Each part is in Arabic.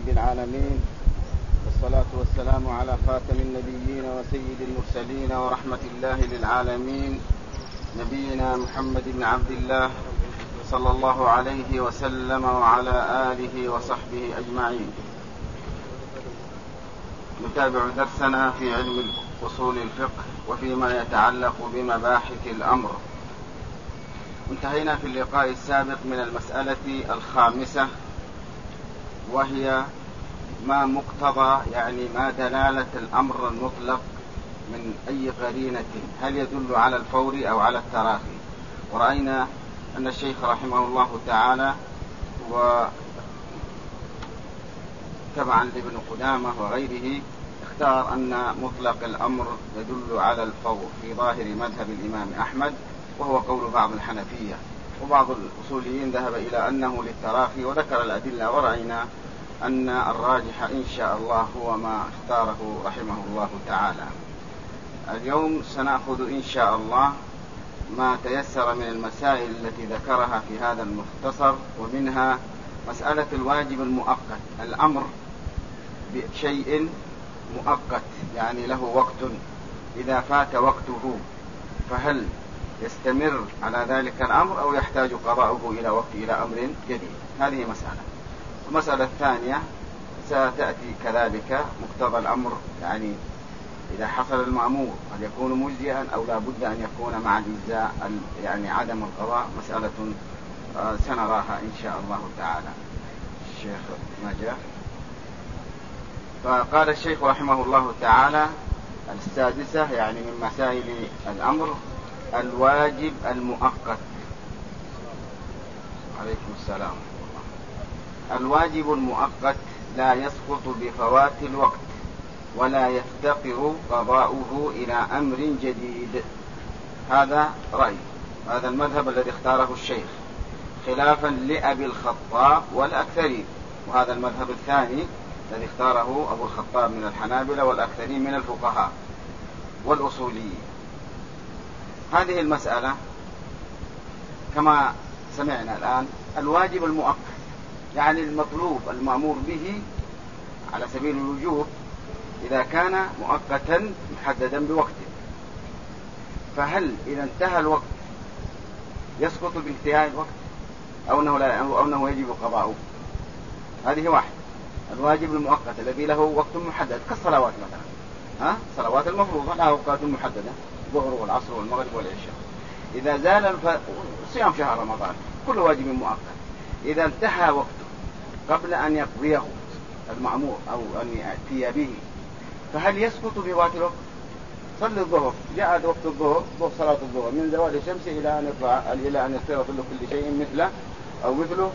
رب العالمين، والصلاة والسلام على خاتم النبيين وسيد المرسلين ورحمة الله للعالمين، نبينا محمد بن عبد الله صلى الله عليه وسلم وعلى آله وصحبه أجمعين. نتابع درسنا في علم أصول الفقه وفيما يتعلق بمباحث الأمر. انتهينا في اللقاء السابق من المسألة الخامسة، وهي ما مقتضى يعني ما دلالة الأمر المطلق من أي قرينة، هل يدل على الفور أو على التراخي. ورأينا أن الشيخ رحمه الله تعالى وتبعا لابن قدامة وغيره اختار أن مطلق الأمر يدل على الفور في ظاهر مذهب الإمام أحمد، وهو قول بعض الحنفية، وبعض الأصوليين ذهب إلى أنه للتراخي وذكر الأدلة. ورأينا أن الراجح إن شاء الله هو ما اختاره رحمه الله تعالى. اليوم سنأخذ إن شاء الله ما تيسر من المسائل التي ذكرها في هذا المختصر، ومنها مسألة الواجب المؤقت، الأمر بشيء مؤقت يعني له وقت، إذا فات وقته فهل يستمر على ذلك الأمر أو يحتاج قضاؤه إلى أمر جديد. هذه مسألة. المسألة الثانية ستأتي كذلك مقتضى الأمر، يعني إذا حصل المأمور هل يكون مجزئا أو لا بد أن يكون مع الإجزاء يعني عدم القضاء، مسألة سنراها إن شاء الله تعالى. الشيخ ما جاء، فقال الشيخ رحمه الله تعالى السادسة يعني من مسائل الأمر الواجب المؤقت. عليكم السلام. الواجب المؤقت لا يسقط بفوات الوقت ولا يفتقر قضاؤه إلى أمر جديد. هذا رأي، هذا المذهب الذي اختاره الشيخ، خلافا لأبي الخطاب والأكثرين، وهذا المذهب الثاني الذي اختاره أبو الخطاب من الحنابلة والأكثرين من الفقهاء والأصوليين. هذه المسألة كما سمعنا الآن الواجب المؤقت يعني المطلوب المأمور به على سبيل الوجوب إذا كان مؤقتا محددا بوقت، فهل إذا انتهى الوقت يسقط بانتهاء الوقت أو أنه يجب قضاؤه؟ هذه واحد. الواجب المؤقت الذي له وقت محدد كالصلوات مثلا، صلوات المفروضة لها أوقات محددة، الظهر والعصر والمغرب والعشاء. إذا زال صيام شهر رمضان كل واجب مؤقت، إذا انتهى وقته قبل أن يقضيه المأمور أو أن يأتي به فهل يسقط بفوات الوقت؟ صلي الظهر، جاء وقت الظهر، صلاة الظهر من زوال الشمس إلى أن يصير كل شيء مثله أو مثله،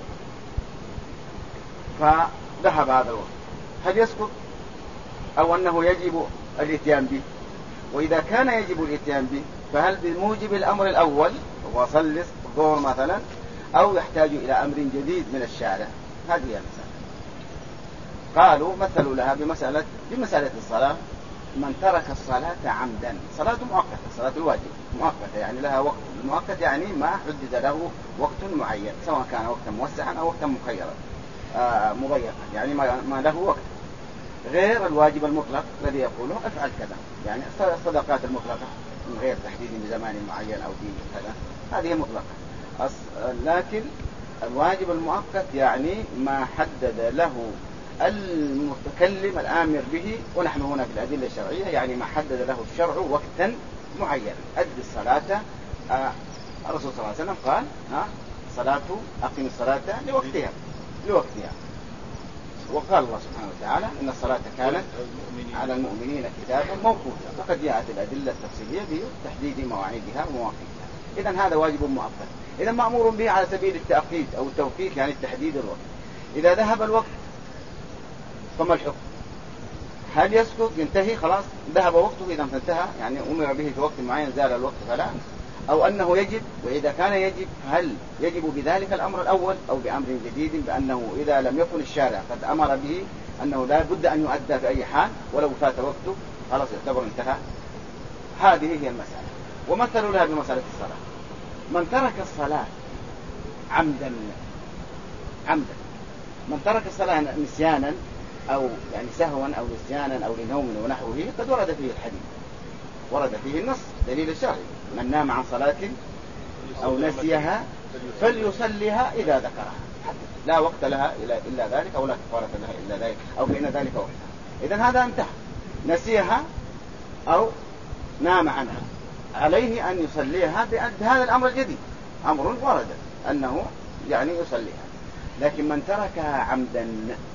فذهب هذا الوقت، هل يسقط أو أنه يجب الاتيان به؟ وإذا كان يجب الاتيان به فهل بموجب الأمر الأول هو صلي الظهر مثلا أو يحتاج إلى أمر جديد من الشارع؟ هذه المسألة. قالوا مثلوا لها بمسألة الصلاة، من ترك الصلاة عمدا، صلاة مؤقتة، صلاة الواجب مؤقتة يعني لها وقت، المؤقت يعني ما حدد له وقت معين، سواء كان وقتا موسعا أو وقتا مخيرا مضيقا، يعني ما له وقت، غير الواجب المطلق الذي يقوله افعل كذا، يعني الصدقات المطلقة من غير تحديد بزمان معين أو دين كذا، هذه مطلقة. لكن الواجب المؤقت يعني ما حدد له المتكلم الآمر به، ونحن هنا في الأدلة الشرعية يعني ما حدد له الشرع وقتا معين. أد الصلاة، الرسول صلى الله عليه وسلم قال صلاة أقم الصلاة لوقتها، وقال الله سبحانه وتعالى إن الصلاة كانت على المؤمنين كتابا موقوتا، وقد جاءت الأدلة التفصيلية بتحديد مواعيدها ومواقيتها. إذن هذا واجب مؤقت، إذا مأمور به على سبيل التأكيد أو التوقيت يعني التحديد الوقت. إذا ذهب الوقت فما الحكم؟ هل يسقط ينتهي خلاص ذهب وقته إذا انتهى، يعني أمر به في وقت معين زال الوقت فلا، أو أنه يجب؟ وإذا كان يجب هل يجب بذلك الأمر الأول أو بأمر جديد، بأنه إذا لم يكن الشارع قد أمر به أنه لا بد أن يؤدى في أي حال ولو فات وقته خلاص يعتبر انتهى. هذه هي المسألة. ومثلوا لها بمسألة الصلاة، من ترك الصلاة عمدا، من ترك الصلاة نسيانا أو يعني سهوا أو نسيانا أو لنوم ونحوه قد ورد فيه الحديث، ورد فيه النص دليل الشرعي: من نام عن صلاة أو نسيها فليصليها إذا ذكرها، لا وقت لها إلا ذلك، أو لا كفارة لها إلا ذلك، أو فإن ذلك وقتها. إذن هذا انتهى، نسيها أو نام عنها، عليه أن يصليها بهذا الأمر الجديد، أمر ورد أنه يعني يصليها. لكن من تركها عمدا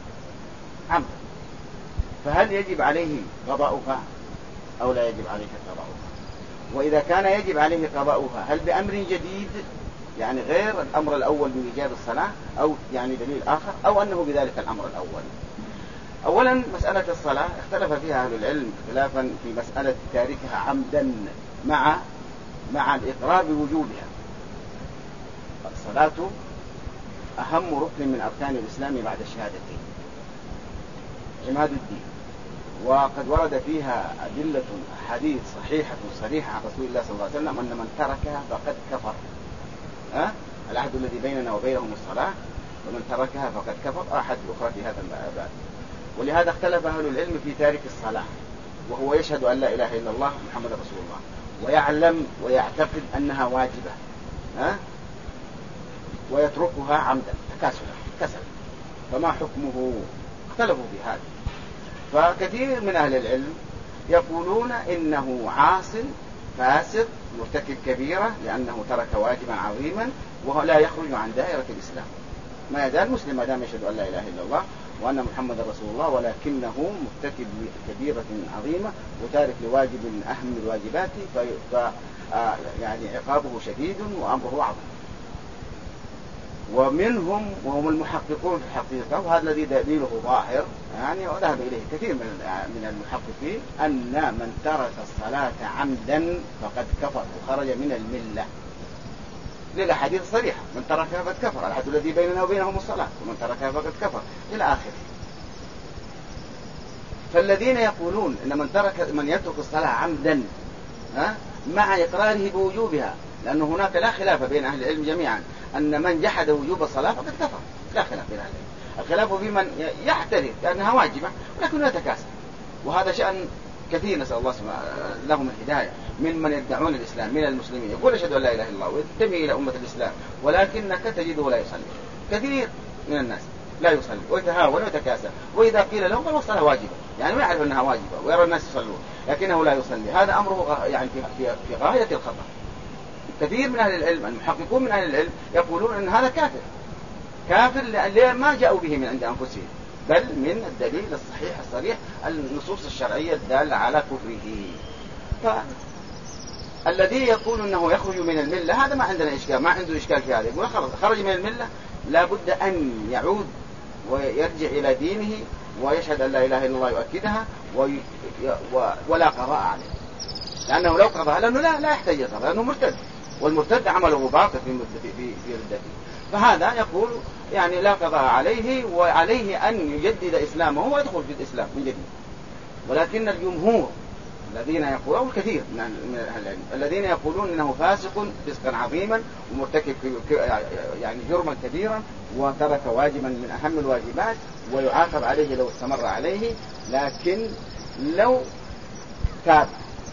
فهل يجب عليه قضاؤها أو لا يجب عليه قضاؤها؟ وإذا كان يجب عليه قضاؤها هل بأمر جديد يعني غير الأمر الأول من إيجاب الصلاة، أو يعني دليل آخر، أو أنه بذلك الأمر الأول؟ أولا مسألة الصلاة اختلف فيها أهل العلم اختلافا في مسألة تاركها عمدا مع الإقرار بوجوبها. الصلاة أهم ركن من أركان الإسلام بعد الشهادتين، عماد الدين، وقد ورد فيها أدلة حديث صحيحة صريحة عن رسول الله صلى الله عليه وسلم أن من تركها فقد كفر. العهد الذي بيننا وبينهم الصلاة، ومن تركها فقد كفر، أحد الأخرى في هذا الباب. ولهذا اختلف أهل العلم في تارك الصلاة وهو يشهد أن لا إله إلا الله محمد رسول الله، ويعلم ويعتقد أنها واجبة، ويتركها عمدا كسل، فما حكمه؟ اختلفوا في هذا. فكثير من أهل العلم يقولون إنه عاص فاسق مرتكب كبيرة لأنه ترك واجبا عظيما ولا يخرج عن دائرة الإسلام، ما يزال مسلم ما دام يشهد أن لا إله إلا الله وأن محمد رسول الله، ولكنه مرتكب كبيرة عظيمة وتارك لواجب من أهم الواجبات، يعني عقابه شديد وأمره عظيم. ومنهم وهم المحققون في الحقيقة، وهذا الذي دليله ظاهر يعني وذهب إليه كثير من المحققين، أن من ترك الصلاة عمدا فقد كفر وخرج من الملة، للأحاديث الصريحة: من تركها فقد كفر، العهد الذي بيننا وبينهم الصلاة، ومن تركها فقد كفر إلى آخره. فالذين يقولون إن من يترك الصلاة عمدا مع إقراره بوجوبها، لأن هناك لا خلاف بين أهل العلم جميعا أن من جحد وجوب الصلاة فقد كفر، لا خلاف بين أهل العلم. الخلاف في من يحترف لأنها واجبة ولكن يتكاسل، وهذا شأن كثير، نسأل الله لهم الهداية، من يدعون الإسلام من المسلمين، يقول أشهد أن لا إله إلا الله وينتمي إلى أمة الإسلام، ولكنك تجده لا يصلي. كثير من الناس لا يصلي ويتهاون ويتكاسل، وإذا قيل له قال الصلاة واجبة، يعني ما يعرف أنها واجبة ويرى الناس يصلون لكنه لا يصلي، هذا أمره يعني في غاية الخطأ. كثير من أهل العلم المحققون من أهل العلم يقولون أن هذا كافر لأن ما جاءوا به من عند أنفسهم، بل من الدليل الصحيح الصريح النصوص الشرعية الدالة على كفره. فالذي يقول أنه يخرج من الملة هذا ما عندنا إشكال، ما عنده إشكال في هذا، يقول خرج من الملة لا بد أن يعود ويرجع إلى دينه ويشهد أن لا إله إلا الله يؤكدها ولا قضاء عليه، لأنه لو قضاها لأنه لا يحتاج يقضى لأنه مرتد، والمرتد عمله باطل في ردته. فهذا يقول يعني لا قضاء عليه، وعليه أن يجدد إسلامه ويدخل في الإسلام من جديد. ولكن الجمهور الذين يقولون، أو الكثير من أهل العلم الذين يقولون إنه فاسق فسقا عظيما ومرتكب يعني جرما كبيرا وترك واجبا من أهم الواجبات ويعاقب عليه لو استمر عليه، لكن لو تاب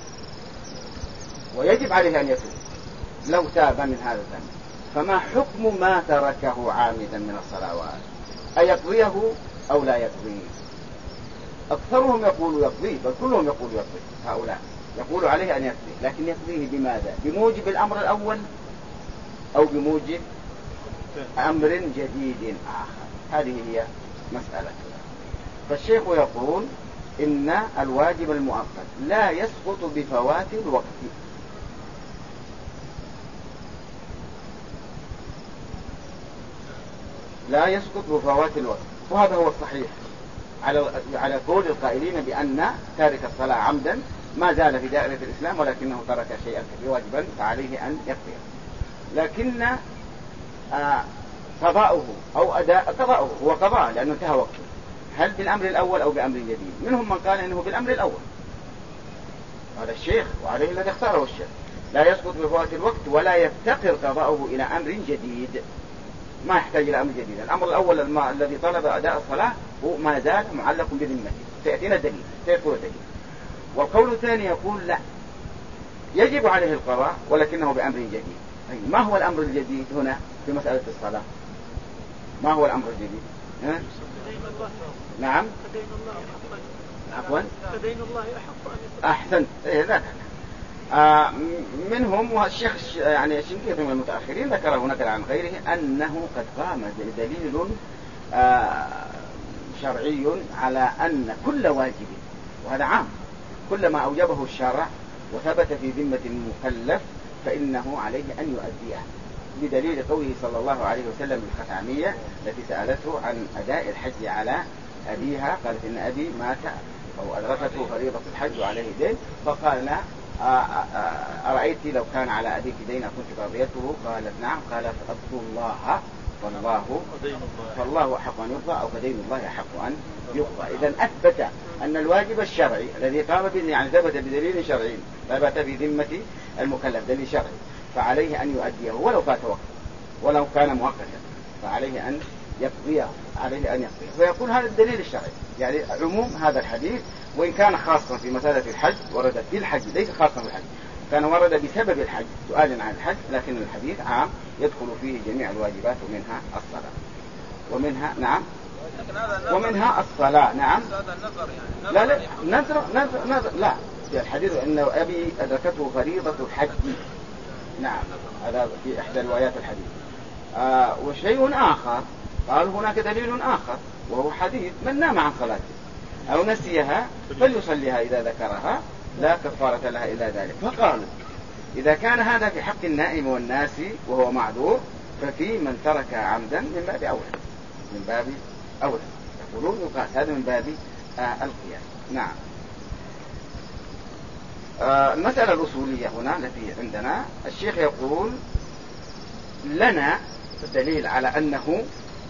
ويجب عليه أن يتوب لو تاب من هذا الذنب، فما حكم ما تركه عامدا من الصلوات؟ أيقضيه أو لا يقضيه؟ أكثرهم يقول يقضيه، بل كلهم يقول يقضيه. هؤلاء يقول عليه أن يقضيه، لكن يقضيه بماذا؟ بموجب الأمر الأول أو بموجب أمر جديد آخر؟ هذه هي مسألة. فالشيخ يقول إن الواجب المؤقت لا يسقط بفوات الوقت، لا يسقط بفوات الوقت، وهذا هو الصحيح على قول القائلين بأن تارك الصلاة عمدا ما زال في دائرة الإسلام ولكنه ترك شيئا واجبا فعليه أن يقضيه. لكن قضاؤه أو أداء قضاؤه هو قضاء لأنه انتهى وقته، هل بالأمر الأول أو بأمر جديد؟ منهم من قال إنه بالأمر الأول، هذا الشيخ وعليه الذي اختاره الشيخ، لا يسقط بفوات الوقت ولا يفتقر قضاؤه إلى أمر جديد، ما يحتاج إلى أمر جديد. الأمر الأول الذي طلب أداء الصلاة ما زال معلق بذمته. سيأتينا دليل، سيكون دليل. والقول الثاني يقول لا، يجب عليه القضاء ولكنه بأمر جديد. ما هو الأمر الجديد هنا في مسألة الصلاة؟ ما هو الأمر الجديد؟ نعم. عفوا. فدين الله أحق أن أحسنت. ذاك منهم، والشيخ يعني الشنقيطي من المتأخرين ذكره نقل عن غيره أنه قد قام دليل شرعي على أن كل واجب، وهذا عام، كل ما أوجبه الشرع وثبت في ذمة المكلف فإنه عليه أن يؤديه، بدليل قوله صلى الله عليه وسلم للخثعمية التي سألته عن أداء الحج على أبيها، قالت إن أبي مات أو أدركته فريضة الحج وعليه دين، فقال أرأيت لو كان على أبيك دين كنت قضيته؟ قالت نعم. قال فأبدو الله فالله أحق أن يقضى، أو فدين الله أحق أن يقضى. إذن أثبت أن الواجب الشرعي الذي قام به يعني ثبت بدليل شرعي، ثبت في ذمة المكلف دليل شرعي، فعليه أن يؤديه ولو فات وقت، ولو كان مؤقتا، فعليه أن يقضيه، عليه أن يقضيه. فيقول هذا الدليل الشرعي، يعني عموم هذا الحديث وإن كان خاصا في مسألة الحج، ورد في الحج ليس خاصا بالحج، كان ورد بسبب الحج سؤال عن الحج، لكن الحديث عام يدخل فيه جميع الواجبات ومنها الصلاة، ومنها نعم، ومنها الصلاة نعم. لا نذر لا، في الحديث إن أبي أدركته فريضة الحج، نعم، هذا في إحدى روايات الحديث. وشيء آخر قال هناك دليل آخر، وهو حديث من نام عن صلاته أو نسيها فليصليها إذا ذكرها لا كفارة لها إلا ذلك. فقال إذا كان هذا في حق النائم والناسي وهو معذور، ففي من ترك عمدا من باب أولى، من باب أولى، يقولون يقاس هذا من باب القياس. نعم. المسألة الأصولية هنا التي عندنا، الشيخ يقول لنا الدليل على أنه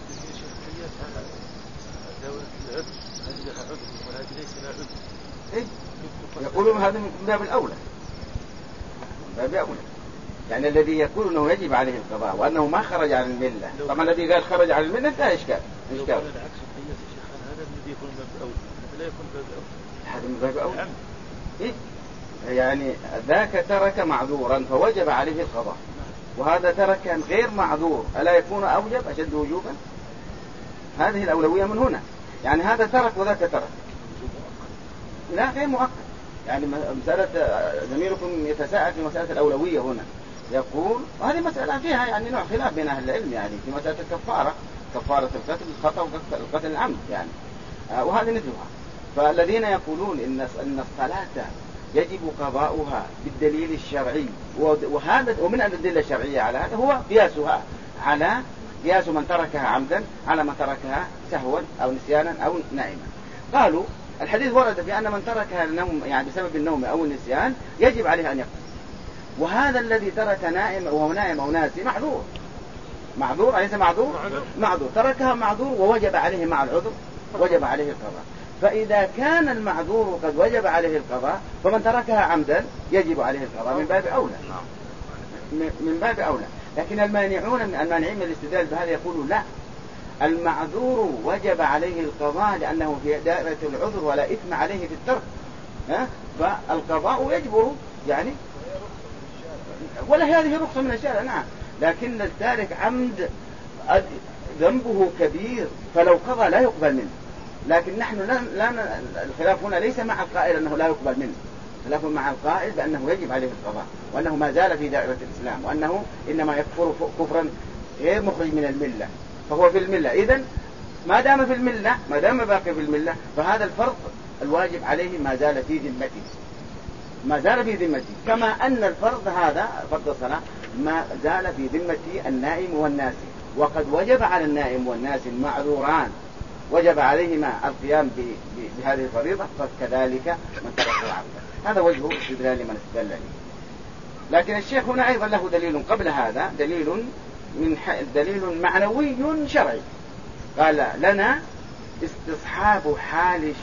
يقولون هذا من باب الأولى، من باب أولى، يعني الذي يقول أنه يجب عليه القضاء وأنه ما خرج عن الملة. طبعا الذي قال خرج عن الملة لا إشكال. هذا الذي يكون باب أولى، لا يكون باب أولى، هذا من باب أولى. يعني ذاك ترك معذورا فوجب عليه القضاء، وهذا ترك غير معذور، ألا يكون أوجب أشد وجوبا؟ هذه الأولوية من هنا، يعني هذا ترك وذاك ترك، لا غير مؤكد. يعني مسألة زميلكم يتساءل في مسألة الأولوية هنا، يقول وهذه مسألة فيها يعني نوع خلاف بين أهل العلم، يعني في مسألة الكفارة، كفارة القتل الخطأ والقتل العمد يعني، وهذه مثلها. فالذين يقولون إن الصلاة يجب قضاؤها بالدليل الشرعي، وهذا ومن الأدلة الشرعية على هذا هو قياسها على قياس من تركها عمدا على من تركها سهوا أو نسيانا أو نائما. قالوا الحديث ورد في أن من تركها النوم يعني بسبب النوم أو النسيان يجب عليه أن يقضي، وهذا الذي ترك نائم وهو نائم أو ناسي معذور أليس معذور تركها معذور ووجب عليه مع العذر وجب عليه القضاء. فإذا كان المعذور قد وجب عليه القضاء فمن تركها عمدا يجب عليه القضاء من باب أولى. لكن المانعين من الاستدلال بهذا يقولوا لا، المعذور وجب عليه القضاء لأنه في دائرة العذر ولا إثم عليه في الترك، فالقضاء يجبر يعني، ولا هذه رخصة من الشارع. نعم، لكن التارك عمد ذنبه كبير فلو قضى لا يقبل منه. لكن نحن لا الخلاف هنا ليس مع القائل أنه لا يقبل منه، خلاف مع القائل بأنه يجب عليه القضاء، وأنه ما زال في دائرة الإسلام، وأنه إنما يكفر كفرا غير مخرج من الملة، فهو في الملة. إذن ما دام في الملة، ما دام باقي في الملة، فهذا الفرض الواجب عليه ما زال في ذمته، كما أن الفرض هذا فرض الصلاة ما زال في ذمة النائم والناسي، وقد وجب على النائم والناسي المعذوران وجب عليهما القيام بهذه الفريضة، فكذلك من تركه عمدا. هذا وجه استدلال من استدل عليه. لكن الشيخ هنا أيضا له دليل قبل هذا، دليل معنوي شرعي. قال لنا استصحاب حال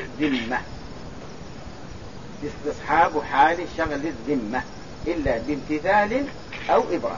شغل الذمة إلا بامتثال أو إبرام،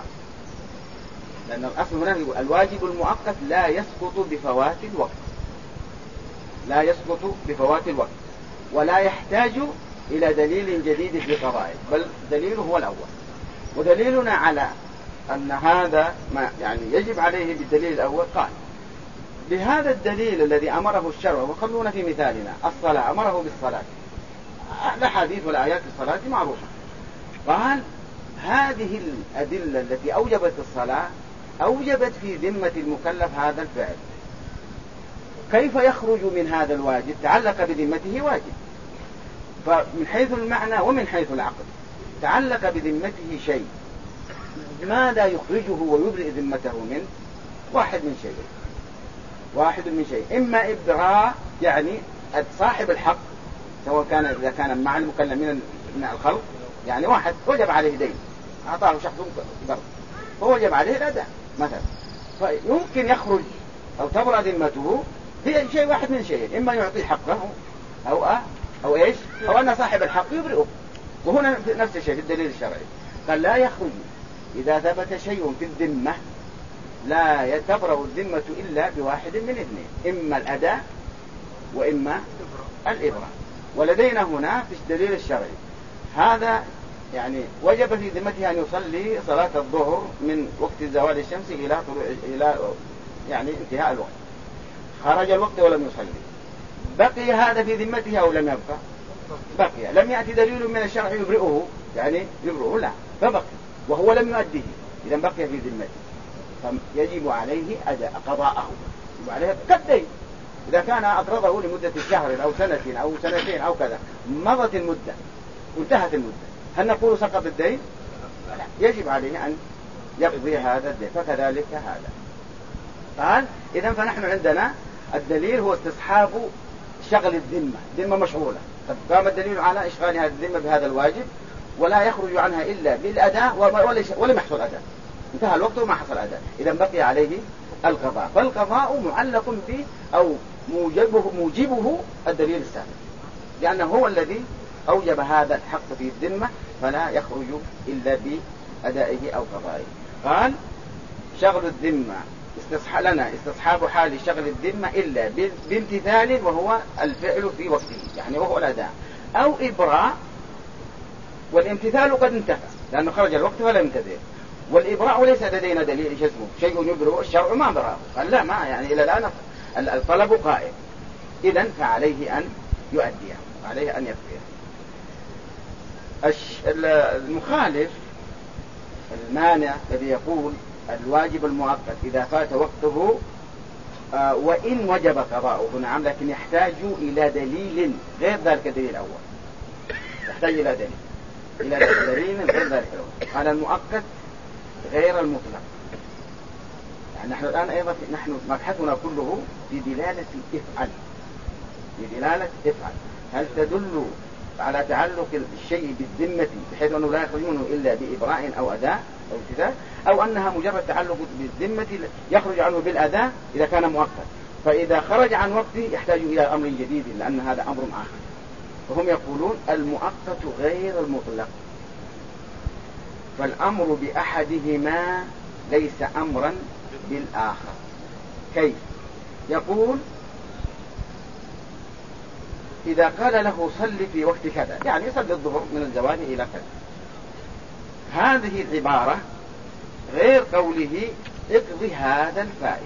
لأن الأصل هنا الواجب المؤقت لا يسقط بفوات الوقت، لا يسقط بفوات الوقت، ولا يحتاج إلى دليل جديد في قضائه، بل دليله هو الأول. ودليلنا على أن هذا ما يعني يجب عليه بالدليل الأول قال: بهذا الدليل الذي أمره الشرع، وخلونا في مثالنا الصلاة، أمره بالصلاة، الأحاديث والآيات الصلاة معروفة. قال: هذه الأدلة التي أوجبت الصلاة أوجبت في ذمة المكلف هذا الفعل. كيف يخرج من هذا الواجب؟ تعلق بذمته واجب، فمن حيث المعنى ومن حيث العقل تعلق بذمته شيء، ماذا يخرجه ويبرئ ذمته منه؟ واحد من شيء، إما إبراء يعني صاحب الحق، سواء كان إذا كان مع المكلمين من الخلق، يعني واحد وجب عليه دين أعطاه شخص قرض فوجب عليه الأداء مثلا، فيمكن يخرج أو تبرأ ذمته بشيء واحد من شيء، إما يعطي حقه أو إيش، أو أن صاحب الحق يبرئه. وهنا نفس الشيء في الدليل الشرعي، قال: لا يخرج إذا ثبت شيء في الذمة لا تبرأ الذمة إلا بواحد من اثنين، إما الأداء وإما الإبراء. ولدينا هنا في الدليل الشرعي هذا يعني وجب في ذمته أن يصلي صلاة الظهر من وقت زوال الشمس إلى يعني انتهاء الوقت. خرج الوقت ولم يصلي، بقي هذا في ذمته أو لم يبقى؟ بقي. لم يأتي دليل من الشرع يبرئه، يعني يبرئه لا، فبقي وهو لم يؤديه، إذا بقي في ذمته، فيجب عليه أداء قضاءه، يجب عليه كالدين. إذا كان أقرضه لمدة شهر أو سنة أو سنتين أو كذا، مضت المدة وانتهت المدة، هل نقول سقط الدين؟ لا، يجب عليه أن يقضي هذا الدين. فكذلك هذا قال: إذن فنحن عندنا الدليل هو استصحاب شغل الذمة، ذمة مشغولة، قد قام الدليل على إشغال هذه الذمة بهذا الواجب، ولا يخرج عنها إلا بالأداء ولم يحصل أداء، انتهى الوقت وما حصل أداء، إذن بقي عليه القضاء. فالقضاء معلق به أو موجبه الدليل السابق، لأنه هو الذي أوجب هذا الحق في الذمة، فلا يخرج إلا بأدائه أو قضائه. قال: شغل الذمة لنا استصحاب حال شغل الذمة إلا بامتثال، وهو الفعل في وقته، يعني وهو الأداء، أو إبراء، والامتثال قد انتهى لأنه خرج الوقت فلا يمتثل، والإبراء ليس لدينا دليل اسمه شيء يبرئ، الشرع ما برأه، قال لا، ما يعني إلى الآن الطلب قائم، إذن فعليه أن يؤديه، عليه أن يقضيه. المخالف المانع الذي يقول الواجب المؤقت إذا فات وقته وإن وجب قضاؤه، نعم، لكن يحتاج إلى دليل غير ذلك الدليل الأول، يحتاج إلى دليل غير ذلك الأول. قال: المؤقت غير المطلق. يعني نحن الآن أيضا مبحثنا كله في دلالة افعل، هل تدل على تعلق الشيء بالذمة بحيث أنه لا يخرج منه إلا بإبراء أو أداء أو امتثال، أو أنها مجرد تعلق بالذمة يخرج عنه بالأداء إذا كان مؤقت، فإذا خرج عن وقته يحتاج إلى أمر جديد لأن هذا أمر آخر. وهم يقولون المؤقت غير المطلق، فالأمر بأحدهما ليس أمرا بالآخر. كيف؟ يقول: إذا قال له صل في وقت كذا، يعني صل الظهر من الزوال إلى كذا، هذه العبارة غير قوله اقضي هذا الفائت.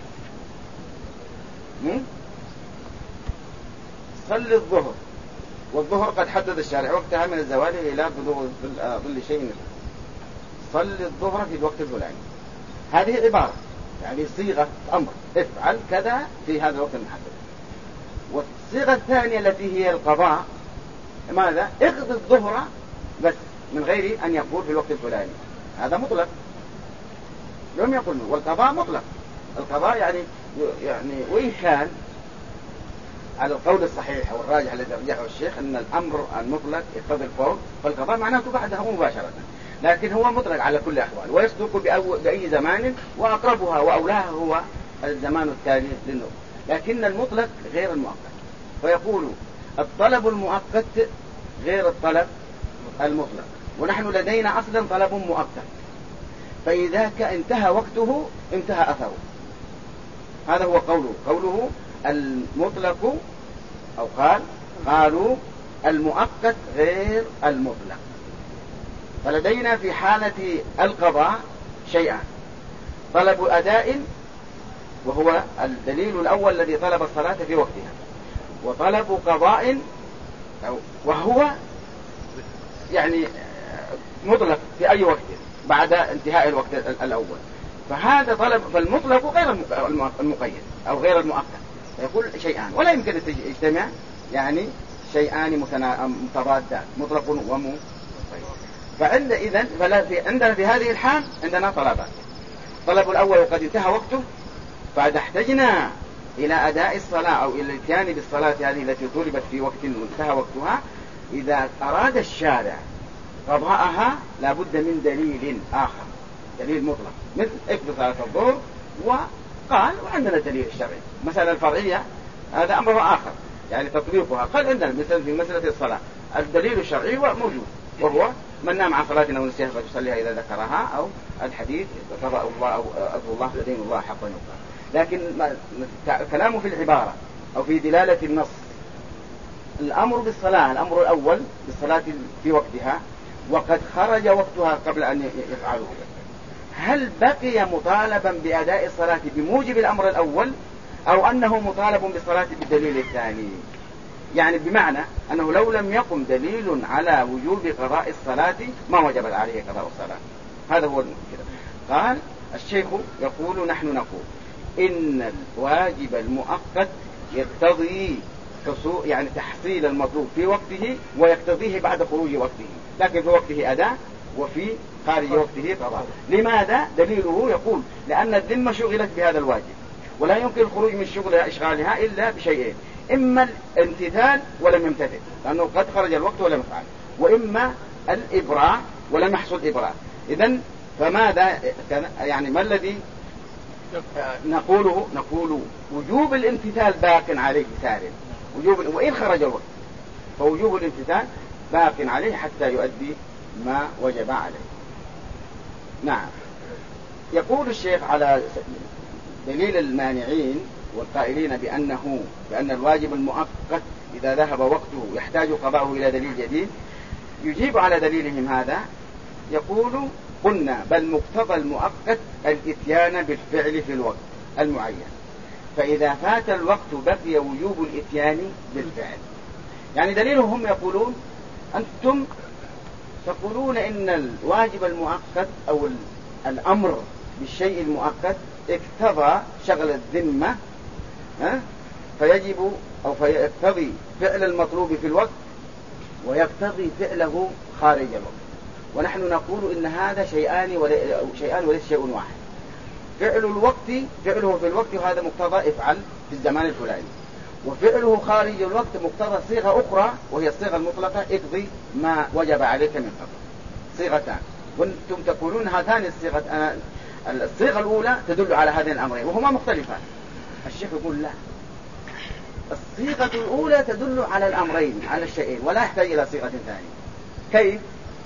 صل الظهر، والظهر قد حدد الشارع وقتها من الزوال إلى ظل شيء، صل الظهر في الوقت الفلاني، هذه عبارة يعني صيغة أمر، افعل كذا في هذا الوقت المحدد. والصيغة الثانية التي هي القضاء، ماذا؟ اقضي الظهر بس من غير أن يقول في الوقت الفلاني، هذا مطلق، لم يقل. والقضاء مطلق، القضاء يعني وإن كان على القول الصحيح والراجح الذي رجحه الشيخ أن الأمر المطلق يقتضي الفور، فالقضاء معناته بعده مباشرة، لكن هو مطلق على كل أحوال، ويصدق بأي زمان، وأقربها وأولاها هو الزمان التالي للنوم، لكن المطلق غير المؤقت. فيقول الطلب المؤقت غير الطلب المطلق، ونحن لدينا أصلا طلب مؤقت، فإذا انتهى وقته انتهى أثره. هذا هو قوله المطلق أو قالوا المؤقت غير المطلق. فلدينا في حالة القضاء شيئان: طلب أداء وهو الدليل الأول الذي طلب الصلاة في وقتها، وطلب قضاء وهو يعني مطلق في أي وقت بعد انتهاء الوقت الأول. فهذا طلب، فالمطلق غير المقيد أو غير المؤقت، يقول شيئان ولا يمكن أن يجتمع، يعني شيئان متضادان، مطلق ومقيد. عندنا في هذه الحال عندنا طلبات: الطلب الأول قد انتهى وقته، فإذا احتجنا إلى أداء الصلاة أو إلى الاتيان بالصلاة هذه التي طلبت في وقت انتهى وقتها، إذا أراد الشارع قضاءها لابد من دليل آخر، دليل مطلق، مثل اقضي صلاة الظهر وقال وعندنا الدليل الشرعي. مسألة الفرعية هذا أمر آخر، يعني تطبيقها قال عندنا مثل في مسألة الصلاة الدليل الشرعي موجود، وهو من نام عن صلاة أو نسيها فليصليها إذا ذكرها، أو الحديث قضاء الله أو أقضى الله فدين الله حقا يقال. لكن كلامه في العبارة أو في دلالة النص: الأمر بالصلاة، الأمر الأول بالصلاة في وقتها وقد خرج وقتها قبل أن يفعلوه، هل بقي مطالبا بأداء الصلاة بموجب الأمر الأول أو أنه مطالب بالصلاة بالدليل الثاني؟ يعني بمعنى أنه لو لم يقم دليل على وجوب قضاء الصلاة ما وجب عليه قضاء الصلاة. هذا هو المشكلة. قال الشيخ يقول: نحن نقول إن الواجب المؤقت يقتضي يعني تحصيل المطلوب في وقته ويقتضيه بعد خروج وقته، لكن في وقته أداء وفي خارج وقته قضاء. لماذا؟ دليله يقول: لأن الذمة شغلت بهذا الواجب، ولا يمكن الخروج من شغلها إشغالها إلا بشيئين: إما الامتثال ولم يمتثل لأنه قد خرج الوقت ولم يفعل، وإما الإبراء ولم يحصل إبراء. إذن فماذا يعني ما الذي نقوله؟ نقول وجوب الامتثال باق عليه سارٍ، وجوب وإن خرج الوقت فوجوب الامتثال باق عليه حتى يؤدي ما وجب عليه. نعم. يقول الشيخ على دليل المانعين والقائلين بأن الواجب المؤقت إذا ذهب وقته يحتاج قضاءه إلى دليل جديد، يجيب على دليلهم هذا يقول: قلنا بل مقتضى المؤقت الاتيان بالفعل في الوقت المعين، فإذا فات الوقت بقي وجوب الاتيان بالفعل. يعني دليلهم يقولون: أنتم تقولون إن الواجب المؤقت أو الأمر بالشيء المؤقت اقتضى شغل الذمة، فيجب أو فيقتضي فعل المطلوب في الوقت ويقتضي فعله خارج الوقت. ونحن نقول إن هذا شيئان وليس شيء واحد. فعله في الوقت وهذا مقتضى افعل في الزمان الفلاني، وفعله خارج الوقت مقتضى صيغة أخرى وهي الصيغة المطلقة: اقضي ما وجب عليك من قبل. صيغتان، وانتم تقولون هاتان الصيغة الأولى تدل على هذين الأمرين وهما مختلفان. الشيخ يقول: لا، الصيغة الأولى تدل على الأمرين، على الشيئين، ولا يحتاج إلى صيغة ثانية. كيف؟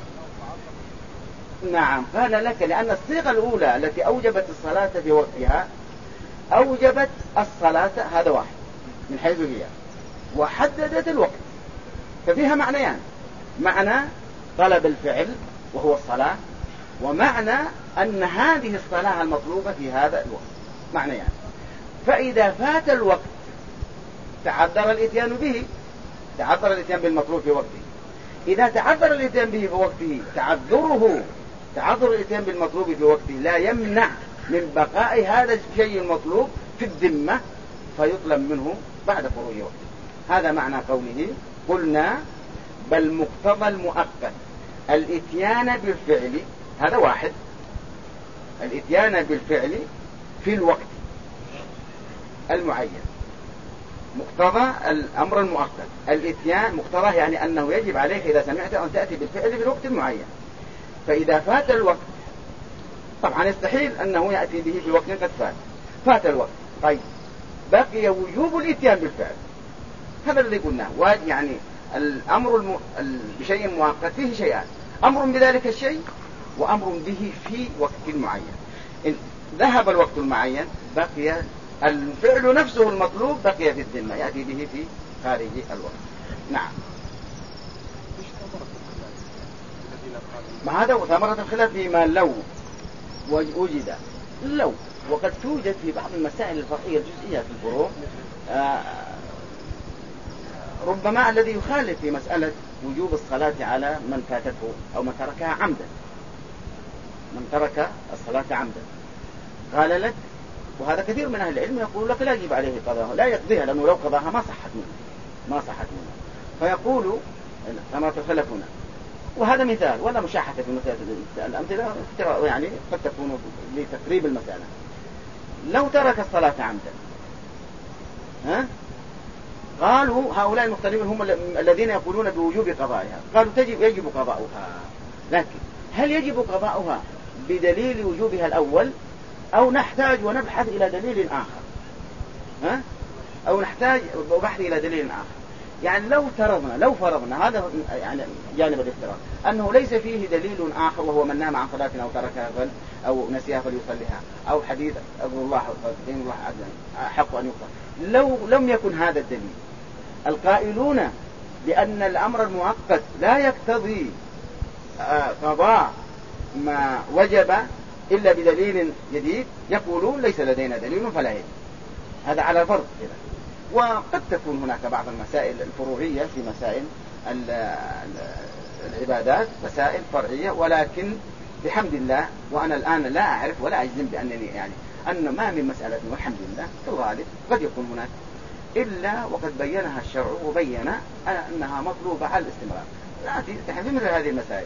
نعم، قال لك: لأن الصيغة الأولى التي أوجبت الصلاة في وقتها أوجبت الصلاة، هذا واحد من حيث هي، وحددت الوقت، ففيها معنيان: معنى طلب الفعل وهو الصلاة، ومعنى أن هذه الصلاة المطلوبة في هذا الوقت، معنيان. فإذا فات الوقت تعذر الاتيان به، تعذر الاتيان بالمطلوب في وقته. إذا تعذر الاتيان به في وقته تعذر الاتيان بالمطلوب في وقته لا يمنع من بقاء هذا الشيء المطلوب في الذمة فيطلب منه بعد خروج وقته. هذا معنى قوله: قلنا بل مقتضى المؤقت الاتيان بالفعل، هذا واحد، الاتيان بالفعل في الوقت المعين. مقتضى الأمر المؤقت الاتيان، مقتضاه يعني أنه يجب عليك إذا سمعت أن تأتي بالفعل في الوقت المعين. فإذا فات الوقت، طبعا يستحيل أنه يأتي به في وقت قد فات الوقت، طيب بقي وجوب الاتيان بالفعل. هذا الذي قلناه. يعني الأمر بشيء مؤقت فيه شيئان: أمر بذلك الشيء وأمر به في وقت معين. إن ذهب الوقت المعين بقي الفعل نفسه المطلوب بقي في الذمة، يأتي به في خارج الوقت. نعم. ما هذا ثمرة الخلاف فيما لو وجد، لو وقد توجد في بعض المسائل الفرعية الجزئية في الفروع ربما الذي يخالف في مسألة وجوب الصلاة على من فاتته أو من تركها عمدا، من ترك الصلاة عمدا قال لك، وهذا كثير من أهل العلم يقول لك لا يجب عليه قضاها، لا يقضيها لأنه لو قضاها ما صحت منه فيقول ثمرة الخلاف هنا. وهذا مثال ولا مشاحة في مثال الأمثلة يعني قد تكون لتقريب المسألة. لو ترك الصلاة عمدا قالوا هؤلاء المختلفين هم الذين يقولون بوجوب قضائها، قالوا يجب قضاؤها، لكن هل يجب قضاؤها بدليل وجوبها الأول أو نحتاج ونبحث إلى دليل آخر؟ أو نحتاج وبحث إلى دليل آخر. يعني لو فرضنا هذا يعني جانب الافتراض أنه ليس فيه دليل آخر وهو من نام عن صلاة أو تركها أو نسيها فليصليها، أو حديث أقول الله دين الله حق أن يقضى، لو لم يكن هذا الدليل القائلون بأن الأمر المؤقت لا يقتضي قضاء ما وجب إلا بدليل جديد يقولون ليس لدينا دليل فلا يجب. هذا على فرض كذا. وقد تكون هناك بعض المسائل الفروعية في مسائل العبادات مسائل فرعية، ولكن بحمد الله وأنا الآن لا أعرف ولا أجزم بأنني يعني أن ما من مسألة والحمد لله في الغالب قد يكون هناك إلا وقد بينها الشرع وبين أنها مطلوبة على الاستمرار. نأتي في مثل هذه المسائل،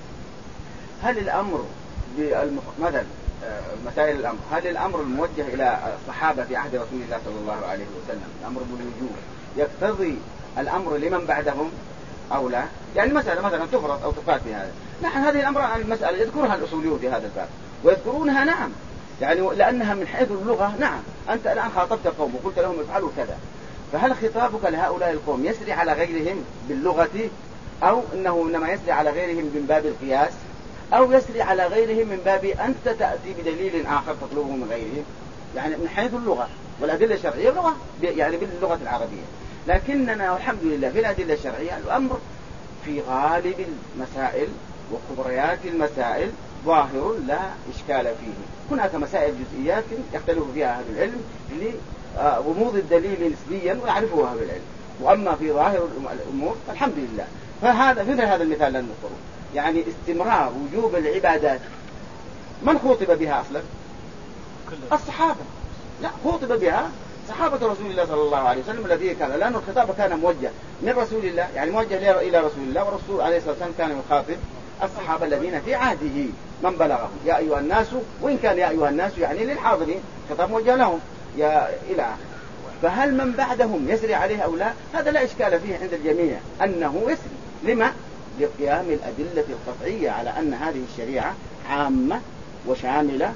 هل الأمر مثلا مسائل الأمر، هل الأمر الموجه إلى الصحابة في عهد رسول الله صلى الله عليه وسلم الأمر بالوجوب يقتضي الأمر لمن بعدهم أو لا؟ يعني مثلا تفرض أو تفات في هذا. نحن هذه الأمر المسألة يذكرها الأصوليون في هذا الباب ويذكرونها نعم، يعني لأنها من حيث اللغة نعم. أنت الآن خاطبت قوم وقلت لهم افعلوا كذا، فهل خطابك لهؤلاء القوم يسري على غيرهم باللغة أو أنه إنما يسري على غيرهم من باب القياس أو يسري على غيرهم من باب أنت تأتي بدليل آخر تطلبه من غيرهم؟ يعني من حيث اللغة والأدلة الشرعية لغة يعني باللغة العربية، لكننا والحمد لله في الأدلة الشرعية الأمر في غالب المسائل وكبريات المسائل ظاهر لا إشكال فيه. هناك مسائل جزئيات يختلف فيها أهل العلم لغموض الدليل نسبيا ويعرفه أهل العلم، وأما في ظاهر الأمور الحمد لله. فهذا مثل هذا المثال لن نذكره، يعني استمرار وجوب العبادات من خاطب بها أصلا؟ الصحابة. لا، خاطب بها صحابة رسول الله صلى الله عليه وسلم الذي كان، لأن الخطاب كان موجه من رسول الله، يعني موجه إلى رسول الله، والرسول عليه الصلاة والسلام كان يخاطب الصحابة الذين في عهده من بلغهم يا أيها الناس، وإن كان يا أيها الناس يعني للحاضرين خطاب موجه لهم يا إلى آخره. فهل من بعدهم يسري عليه أو لا؟ هذا لا إشكال فيه عند الجميع أنه يسري. لما؟ لقيام الأدلة القطعية على أن هذه الشريعة عامة وشاملة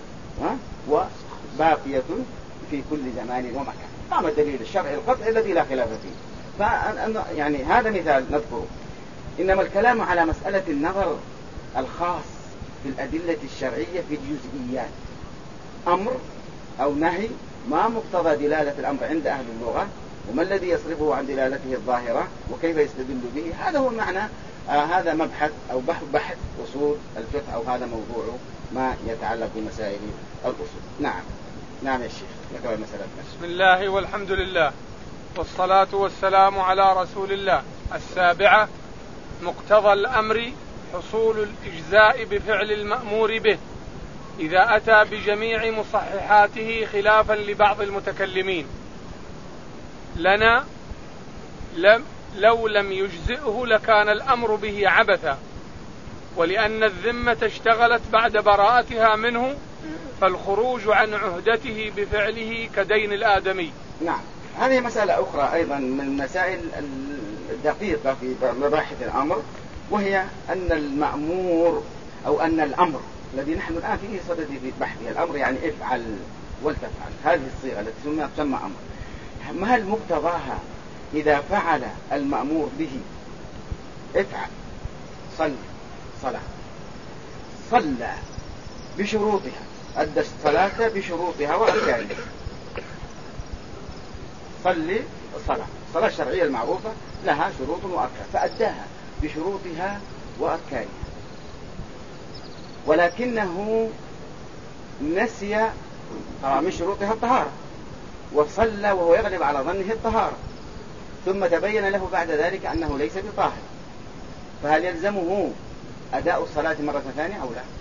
وباقية في كل زمان ومكان. قام الدليل الشرعي القطعي الذي لا خلاف فيه. يعني هذا مثال نذكره. إنما الكلام على مسألة النظر الخاص في الأدلة الشرعية في الجزئيات، أمر أو نهي، ما مقتضى دلالة الأمر عند أهل اللغة، وما الذي يصرفه عن دلالته الظاهرة، وكيف يستدل به. هذا هو معنى هذا مبحث أو بحث أصول الفقه، أو هذا موضوع ما يتعلق بمسائل الأصول. نعم يا شيخ، نقرأ المسألة. بسم الله والحمد لله والصلاة والسلام على رسول الله. 7 مقتضى الأمر حصول الإجزاء بفعل المأمور به إذا أتى بجميع مصححاته خلافا لبعض المتكلمين. لنا لو لم يجزئه لكان الأمر به عبثا، ولأن الذمة اشتغلت بعد براءتها منه، فالخروج عن عهدته بفعله كدين الآدمي. نعم، هذه مسألة أخرى أيضا من المسائل الدقيقة في مباحث الأمر، وهي أن المأمور أو أن الأمر الذي نحن الآن فيه صدد في بحثه، الأمر يعني افعل ولتفعل، هذه الصيغة التي تسمى أمر، ما هل مقتضاها إذا فعل المأمور به افعل صلى بشروطها، أدى الصلاة بشروطها وأركانها، صلي الصلاة الشرعية المعروفة لها شروط وأركان، فأداها بشروطها وأركانها، ولكنه نسي طبعا من شروطها الطهارة، وصلى وهو يغلب على ظنه الطهارة، ثم تبين له بعد ذلك أنه ليس بطاهر، فهل يلزمه أداء الصلاة مرة ثانية أو لا؟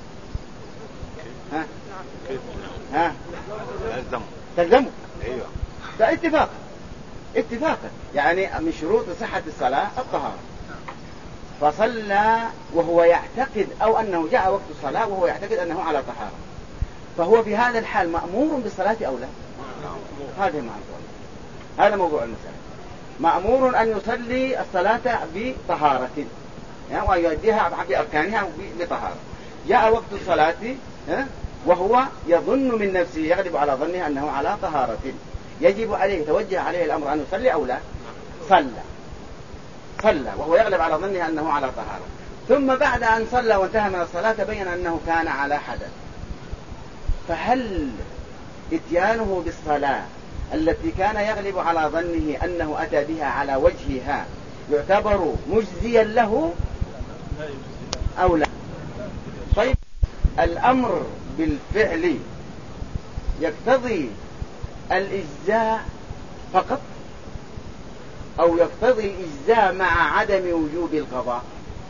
ها؟ تلزمه. أيوة. ده اتفاقا يعني من شروط صحة الصلاة الطهارة، فصلى وهو يعتقد أو أنه جاء وقت الصلاة وهو يعتقد أنه على طهارة، فهو في هذا الحال مأمور بالصلاة أو لا؟ هذا موضوع المسألة. مأمور أن يصلي الصلاة بطهارة يعني وأن يؤديها بأركانها بطهارة. جاء وقت الصلاة وهو يظن من نفسه يغلب على ظنه أنه على طهارة، يجب عليه توجه عليه الأمر أن يصلي أو لا؟ صلى وهو يغلب على ظنه أنه على طهارة، ثم بعد أن صلى وانتهى من الصلاة تبين أنه كان على حدث، فهل اتيانه بالصلاة التي كان يغلب على ظنه أنه أتى بها على وجهها يعتبر مجزيا له أو لا؟ طيب الأمر بالفعل يقتضي الإجزاء فقط أو يقتضي الإجزاء مع عدم وجوب القضاء؟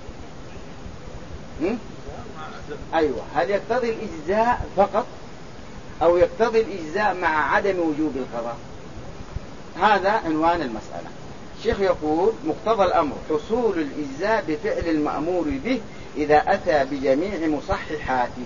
أيوة، هل يقتضي الإجزاء فقط أو يقتضي الإجزاء مع عدم وجوب القضاء؟ هذا عنوان المسألة. الشيخ يقول مقتضى الأمر حصول الإجزاء بفعل المأمور به إذا أتى بجميع مصححاته.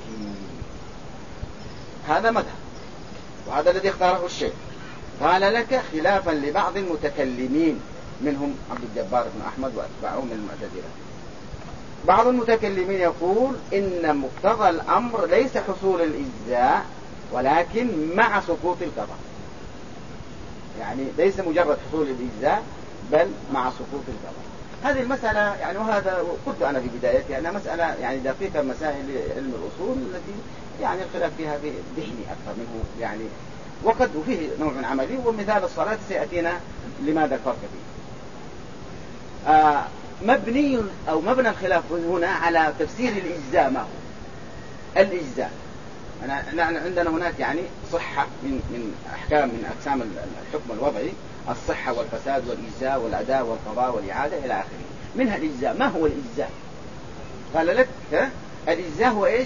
هذا مذهب، وهذا الذي اختاره الشيخ. قال لك خلافا لبعض المتكلمين منهم عبد الجبار بن أحمد وأتباعهم من المعتزلة. بعض المتكلمين يقول إن مقتضى الأمر ليس حصول الإجزاء ولكن مع سقوط القضاء، يعني ليس مجرد حصول الإجزاء بل مع سقوط القضاء. هذه المسألة يعني، وهذا قلت أنا في بدايتي أنها مسألة يعني دقيقة، مسائل علم الأصول التي يعني الخلاف فيها ذهني أكثر منه يعني، وقد فيه نوع من عملي، ومثال الصلاة سيأتينا لماذا الفرق فيه. مبني أو مبنى الخلاف هنا على تفسير الإجزاء. ما هو الإجزاء؟ عندنا هناك يعني صحة من أحكام من أقسام الحكم الوضعي، الصحة والفساد والإجزاء والأداء والقضاء والإعادة إلى آخره. منها الإجزاء. ما هو الإجزاء؟ قال لك الإجزاء هو إيش؟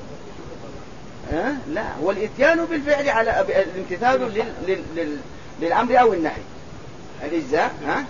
لا، هو الإتيان بالفعل على الامتثال للأمر أو النهي. الإجزاء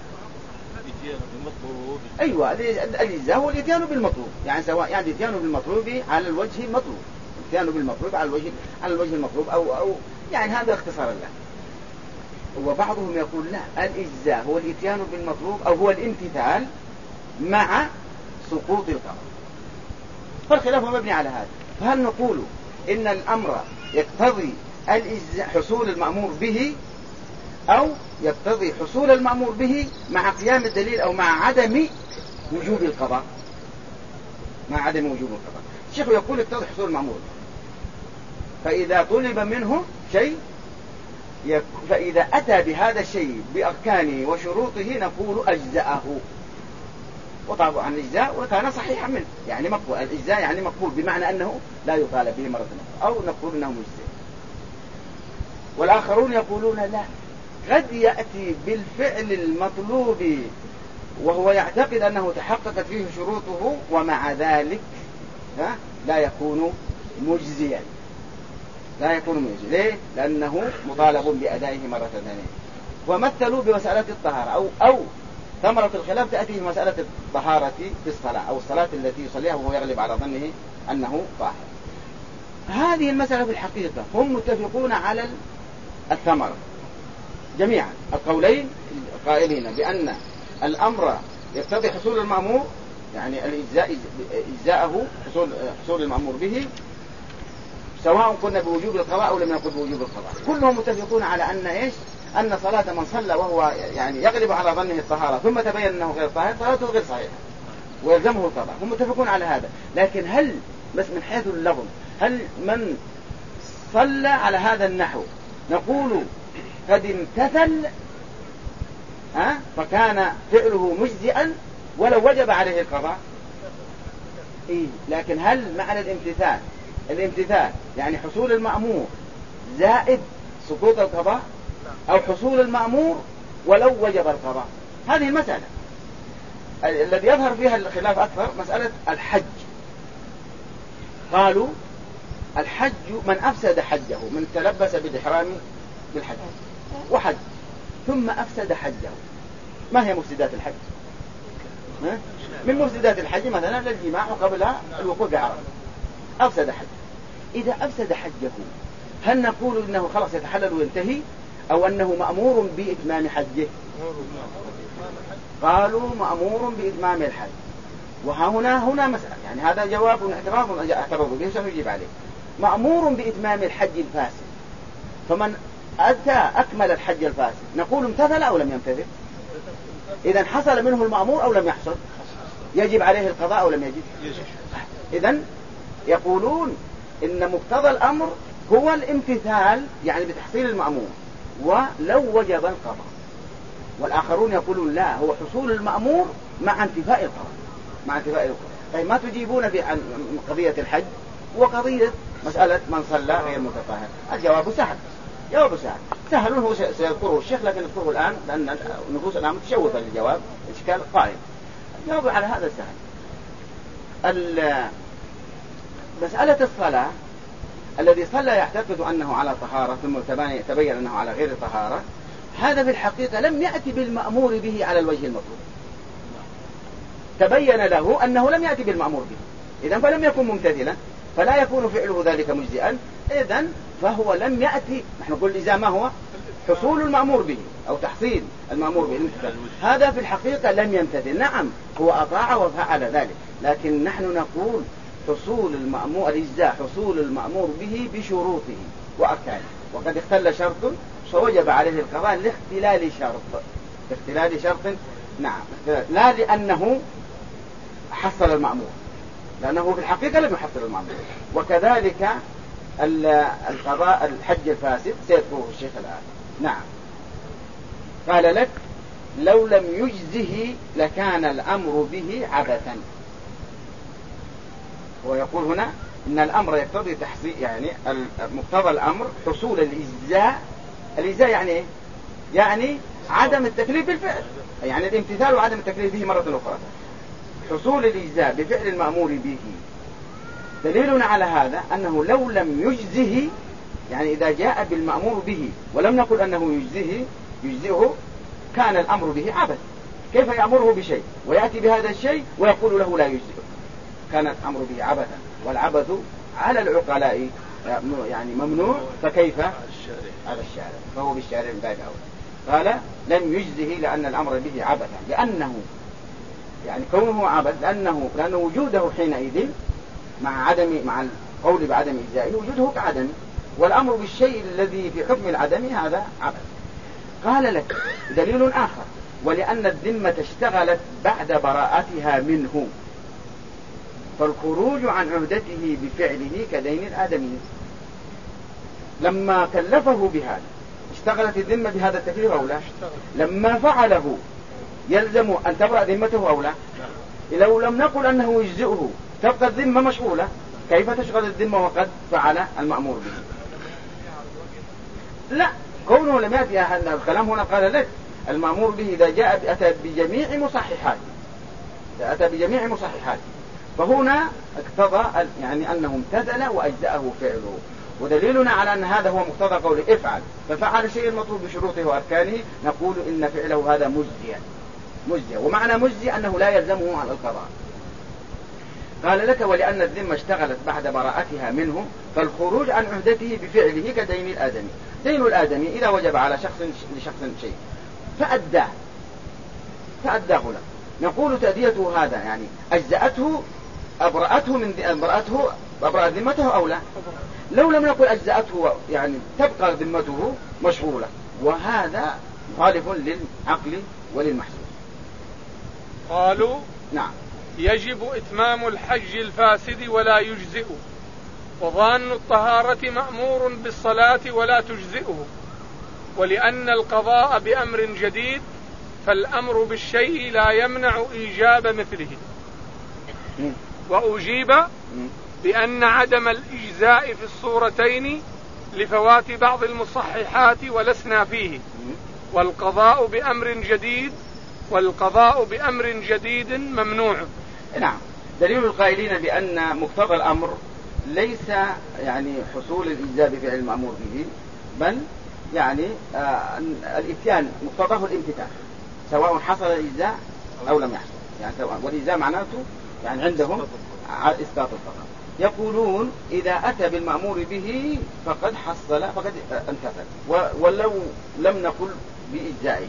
أيوة، الإجزاء هو الإتيان بالمطلوب، يعني سواء يعني الإتيان بالمطلوب على الوجه المطلوب، الإتيان بالمطلوب على الوجه المطلوب أو يعني هذا اختصار له. وبعضهم يقول لا، الإجزاء هو الإتيان بالمطلوب أو هو الامتثال مع سقوط القضاء. فالخلاف مبني على هذا. فهل نقول إن الأمر يقتضي حصول المأمور به أو يقتضي حصول المأمور به مع قيام الدليل أو مع عدم وجوب القضاء؟ مع عدم وجوب القضاء. الشيخ يقول يقتضي حصول المأمور، فإذا طلب منه شيء فإذا أتى بهذا الشيء بأركانه وشروطه نقول أجزأه. وطبعا الإجزاء وكان صحيحا منه، يعني مقبول. الإجزاء يعني مقبول بمعنى أنه لا يطالب به مرة أخرى، أو نقول أنه مجزئ. والآخرون يقولون لا، قد يأتي بالفعل المطلوب وهو يعتقد أنه تحققت فيه شروطه ومع ذلك لا يكون مجزيا. لا يكون مجزيا. ليه؟ لأنه مطالب بأدائه مرة ثانية. ومثلوا بمسألة الطهارة أو ثمرة الخلاف تأتي في مسألة الطهارة في الصلاة أو الصلاة التي يصليها وهو يغلب على ظنه أنه طاهر. هذه المسألة في الحقيقة هم متفقون على الثمرة جميعا، القولين قائلين بأن الأمر يقتضي حصول المأمور، يعني إجزاءه حصول المأمور به، سواء كنا بوجوب القضاء أو لم نكن بوجوب القضاء. كلهم متفقون على أن إيش؟ أن صلاة من صلى وهو يعني يغلب على ظنه الطهارة ثم تبين أنه غير طاهر صلاته غير صحيحة ويلزمه القضاء. هم متفقون على هذا. لكن هل بس من حيث اللفظ، هل من صلى على هذا النحو نقول قد امتثل فكان فعله مجزئا ولو وجب عليه القضاء. لكن هل معنى الامتثال يعني حصول المأمور زائد سقوط القضاء، أو حصول المأمور ولو وجب القضاء؟ هذه المسألة الذي يظهر فيها الخلاف أكثر مسألة الحج. قالوا الحج من أفسد حجه، من تلبس بالإحرام بالحج وحج ثم أفسد حجه. ما هي مفسدات الحج؟ من مفسدات الحج مثلا الجماع قبل الوقوع بعرفة، أفسد حجه. إذا أفسد حجه هل نقول إنه خلاص يتحلل وينتهي، أو أنه مأمور بإتمام حجه؟ قالوا مأمور بإتمام الحج. وهنا مسألة، يعني هذا جواب اعتراض به سنجيب عليه. مأمور بإتمام الحج الفاسد، فمن أتى أكمل الحج الفاسد نقول امتثل أو لم يمتثل؟ إذن حصل منه المأمور أو لم يحصل؟ يجب عليه القضاء أو لم يجب؟ إذن يقولون إن مقتضى الأمر هو الامتثال يعني بتحصيل المأمور ولو وجب القضاء. والآخرون يقولون لا، هو حصول المأمور مع انتفاء القضاء. طيب ما تجيبون عن قضية الحج وقضية مسألة من صلى غير متطهر؟ الجواب سهل، سهل هو سيذكره الشيخ، لكن نذكره الآن لأن النفوس الآن متشوفة للجواب، إشكال قائم. الجواب على هذا سهل. مسألة الصلاة، الذي صلى يعتقد أنه على طهارة ثم تبين أنه على غير طهارة، هذا في الحقيقة لم يأتي بالمأمور به على الوجه المطلوب، تبين له أنه لم يأتي بالمأمور به، إذن فلم يكن ممتثلا، فلا يكون فعله ذلك مجزئا، إذن فهو لم يأتي. نحن نقول إذا ما هو حصول المأمور به أو تحصيل المأمور به هذا في الحقيقة لم يمتثل. نعم هو أطاع وفعل ذلك، لكن نحن نقول حصول المأمور الإجزاء حصول المأمور به بشروطه وأركانه، وقد اختل شرط فوجب عليه القضاء لاختلال شرط. نعم، لا لأنه حصل المأمور، لأنه في الحقيقة لم يحصل المأمور. وكذلك القضاء الحج الفاسد سيذكره الشيخ الآن. نعم، قال لك لو لم يجزه لكان الأمر به عبثا. ويقول هنا إن الأمر يقتضي تحصيل، يعني مقتضى الأمر حصول الإجزاء يعني إيه؟ يعني عدم التكليف بالفعل، يعني الامتثال وعدم التكليف به مرة أخرى. حصول الإجزاء بفعل المأمور به. دليلنا على هذا أنه لو لم يجزه، يعني إذا جاء بالمأمور به ولم نقل أنه يجزئه كان الأمر به عبث. كيف يأمره بشيء ويأتي بهذا الشيء ويقول له لا يجزئه؟ كان الأمر به عبثا، والعبث على العقلاء يعني ممنوع، فكيف على الشارع؟ فهو بالشارع من باب أولى. قال لم يجزه لأن الأمر به عبثا، لأنه يعني كونه عبث لأن وجوده حينئذ مع القول بعدم إجزائه وجوده كعدم، والأمر بالشيء الذي في حكم العدم هذا عبث. قال لك دليل آخر، ولأن الذمة اشتغلت بعد براءتها منه، فالخروج عن عهدته بفعله كدين الآدمي. لما كلفه بهذا اشتغلت الذمة بهذا التكليف أو لا؟ لما فعله يلزم أن تبرأ ذمته أو لا؟ لو لم نقل أنه يجزئه تبقى الذمة مشغولة، كيف تشغل الذمة وقد فعل المأمور به؟ لا، كونه لم يأتي هذا الكلام هنا. قال لك المأمور به إذا جاء أتى بجميع مصححاته، فهنا اقتضى يعني أنه امتثل وأجزأه فعله. ودليلنا على أن هذا هو مقتضى قوله افعل، ففعل شيء المطلوب بشروطه وأركانه، نقول إن فعله هذا مجزي. ومعنى مجزي أنه لا يلزمه على القضاء. قال لك ولأن الذمة اشتغلت بعد براءتها منه، فالخروج عن عهدته بفعله كدين الآدمي. دين الآدمي إذا وجب على لشخص شيء فأداه له، نقول تأديته هذا يعني أجزأته أبرأت ذمته أو لا؟ لو لم نقل أجزأته يعني تبقى ذمته مشغولة، وهذا مخالف للعقل وللمحسوس. قالوا نعم، يجب إتمام الحج الفاسد ولا يجزئه، وظان الطهارة مأمور بالصلاة ولا تجزئه، ولأن القضاء بأمر جديد فالأمر بالشيء لا يمنع إيجاب مثله. وأجيب بأن عدم الإجزاء في الصورتين لفوات بعض المصححات ولسنا فيه، والقضاء بأمر جديد ممنوع. نعم، دليل القائلين بأن مقتضى الأمر ليس يعني حصول الإجزاء بفعل المأمور به، بل يعني الإتيان مقتضاه الامتثال، سواء حصل الإجزاء أو لم يحصل، يعني سواء، والإجزاء معناته يعني عندهم إسقاط الفقط. يقولون إذا أتى بالمأمور به فقد حصل، فقد انتفل، ولو لم نقل بإجزائه.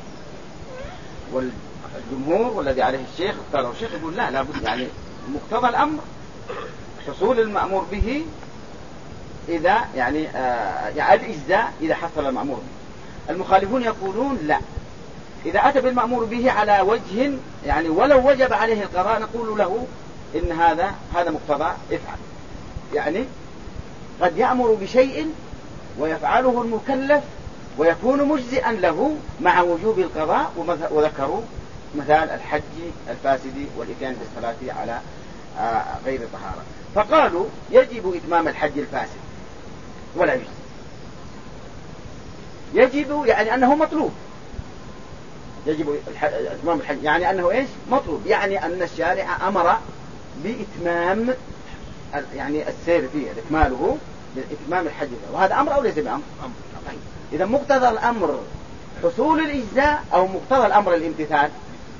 والجمهور والذي عليه الشيخ اختاره الشيخ يقول لا، لابد يعني مقتضى الأمر حصول المأمور به إذا يعني الإجزاء إذا حصل المأمور به. المخالفون يقولون لا، إذا أتى بالمأمور به على وجه يعني ولو وجب عليه القضاء نقول له إن هذا مقتضى افعل. يعني قد يأمر بشيء ويفعله المكلف ويكون مجزئا له مع وجوب القضاء، وذكروا مثال الحج الفاسد والإتيان بالصلاة على غير طهارة، فقالوا يجب إتمام الحج الفاسد ولا يجزي. يجب يعني أنه مطلوب، يجب إتمام الحج يعني أنه إيش مطلوب، يعني أن الشارع أمر بإتمام يعني السير فيه إكماله بإتمام الحج، وهذا أمر أو ليس بأمر؟ طيب، إذا مقتضى الأمر حصول الإجزاء أو مقتضى الأمر الامتثال؟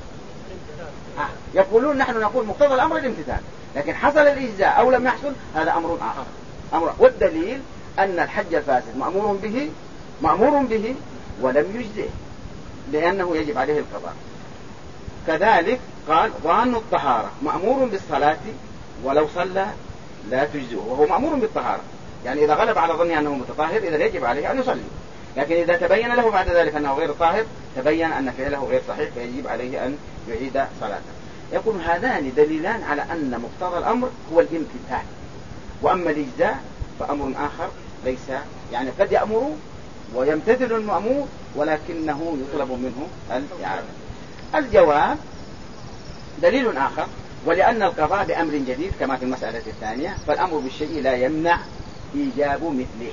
يقولون نحن نقول مقتضى الأمر الامتثال، لكن حصل الإجزاء أو لم يحصل هذا أمر آخر. والدليل أن الحج الفاسد مأمور به ولم يجزئه لأنه يجب عليه القضاء. كذلك قال ظان الطهارة مأمور بالصلاة ولو صلى لا تجزئه، وهو مأمور بالطهارة، يعني إذا غلب على ظنه أنه متطهر إذا يجب عليه أن يصلي، لكن إذا تبين له بعد ذلك أنه غير طاهر تبين أن فعله غير صحيح فيجب عليه أن يعيد صلاته. يقول هذان دليلان على أن مقتضى الأمر هو الامتثال، وأما الإجزاء فأمر آخر، ليس يعني قد يأمر ويمتثل المأمور ولكنه يطلب منه الإعادة. الجواب دليل آخر، ولأن القضاء بأمر جديد كما في المسألة الثانية فالأمر بالشيء لا يمنع إيجاب مثله.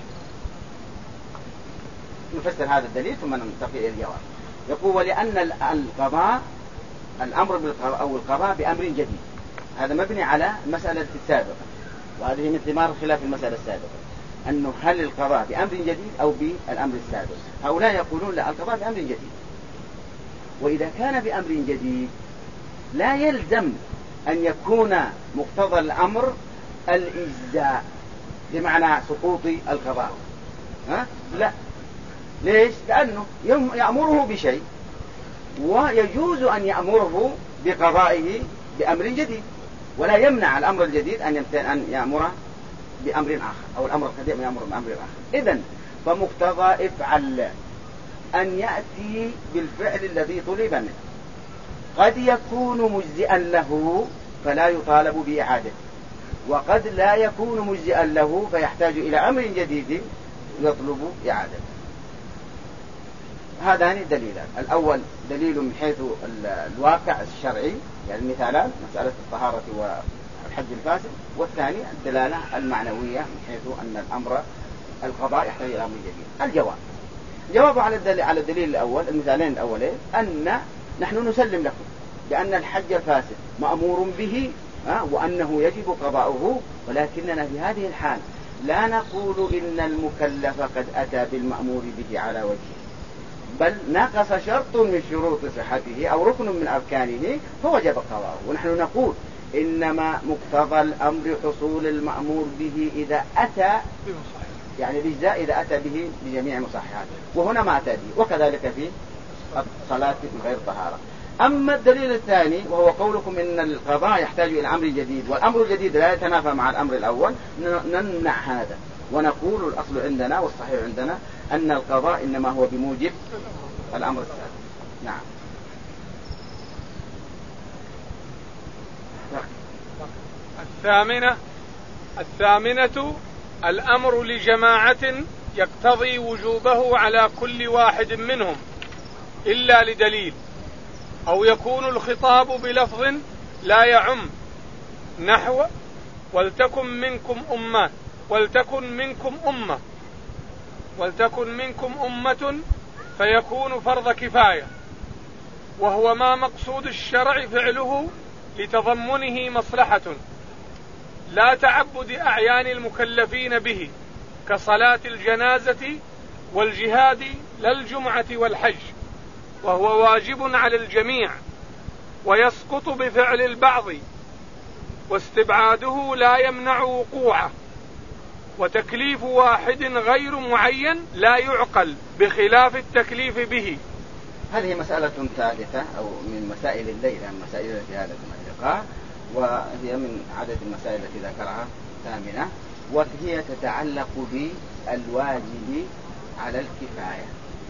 نفسر هذا الدليل ثم ننتقل إلى الجواب. يقول ولأن القضاء الأمر بالقضاء أو القضاء بأمر جديد، هذا مبني على المسألة السابقة، وهذه من ثمار خلاف المسألة السابقة، أنه هل القضاء بأمر جديد أو بالأمر السابق. هؤلاء يقولون لا، القضاء بأمر جديد، وإذا كان بأمر جديد لا يلزم أن يكون مقتضى الأمر الإجزاء بمعنى سقوط القضاء. لا، ليش؟ لأنه يأمره بشيء ويجوز أن يأمره بقضائه بأمر جديد، ولا يمنع الأمر الجديد أن يأمره بأمر آخر، أو الأمر القديم يأمر بأمر آخر. إذن فمقتضى افعل أن يأتي بالفعل الذي طلب منه، قد يكون مجزئا له فلا يطالب بإعادته، وقد لا يكون مجزئا له فيحتاج إلى أمر جديد يطلب إعادته. هذان دليلان، الأول دليل من حيث الواقع الشرعي يعني المثالان مسألة الطهارة والحج الفاسد، والثاني الدلالة المعنوية من حيث أن الأمر القضاء يحتاج إلى أمر جديد. الجواب على الدليل الأول، المثالين الأولين، أن نحن نسلم لكم بأن الحج الفاسد مأمور به وأنه يجب قضاؤه، ولكننا في هذه الحال لا نقول إن المكلف قد أتى بالمأمور به على وجهه، بل نقص شرط من شروط صحته أو ركن من أركانه فوجب قضاؤه، ونحن نقول إنما مقتضى الأمر حصول المأمور به إذا أتى يعني الإجزاء إذا أتى به بجميع مصححاته، وهنا ما أتى به، وكذلك في الصلاة من غير طهارة. أما الدليل الثاني وهو قولكم إن القضاء يحتاج إلى أمر جديد والأمر الجديد لا يتنافى مع الأمر الأول، نمنع هذا ونقول الأصل عندنا والصحيح عندنا أن القضاء إنما هو بموجب الأمر الثاني. نعم. الثامنة الأمر لجماعة يقتضي وجوبه على كل واحد منهم إلا لدليل، أو يكون الخطاب بلفظ لا يعم، نحو ولتكن منكم أمة فيكون فرض كفاية، وهو ما مقصود الشرع فعله لتضمنه مصلحة لا تعبد أعيان المكلفين به كصلاة الجنازة والجهاد لا الجمعة والحج، وهو واجب على الجميع ويسقط بفعل البعض، واستبعاده لا يمنع وقوعه، وتكليف واحد غير معين لا يعقل بخلاف التكليف به. هذه مسألة ثالثة أو من مسائل الليل، مسائل التي هذا اللقاء، وهي من عدد المسائل التي ذكرها ثامنة، وهي تتعلق بالواجب على الكفاية.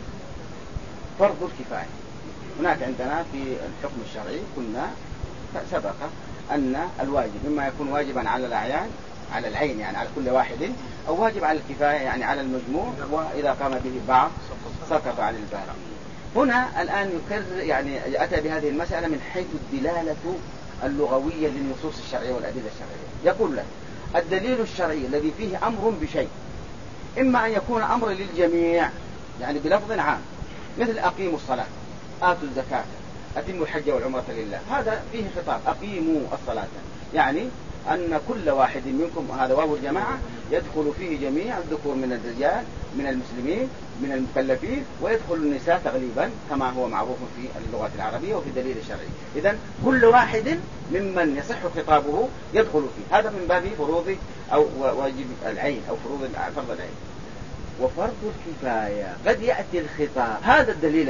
فرض الكفاية هناك عندنا في الحكم الشرعي كنا سبق أن الواجب إما يكون واجبا على الأعيان على العين يعني على كل واحد، أو واجب على الكفاية يعني على المجموع، وإذا قام به البعض سقط عن الباقي. هنا الآن يكرر يعني أتى بهذه المسألة من حيث الدلالة اللغوية للنصوص الشرعية والأدلة الشرعية. يقول لك الدليل الشرعي الذي فيه أمر بشيء إما أن يكون أمر للجميع يعني بلفظ عام، مثل أقيموا الصلاة، آتوا الزكاة، أتموا الحج والعمرة لله، هذا فيه خطاب أقيموا الصلاة، يعني أن كل واحد منكم، هذا واو الجماعة، يدخل فيه جميع الذكور من الرجال من المسلمين من المكلفين، ويدخل النساء تغليبا كما هو معروف في اللغة العربية وفي الدليل الشرعي. إذن كل واحد ممن يصح خطابه يدخل فيه، هذا من باب فروض أو واجب العين أو فرض العين. وفرض الكفاية قد يأتي الخطاب، هذا الدليل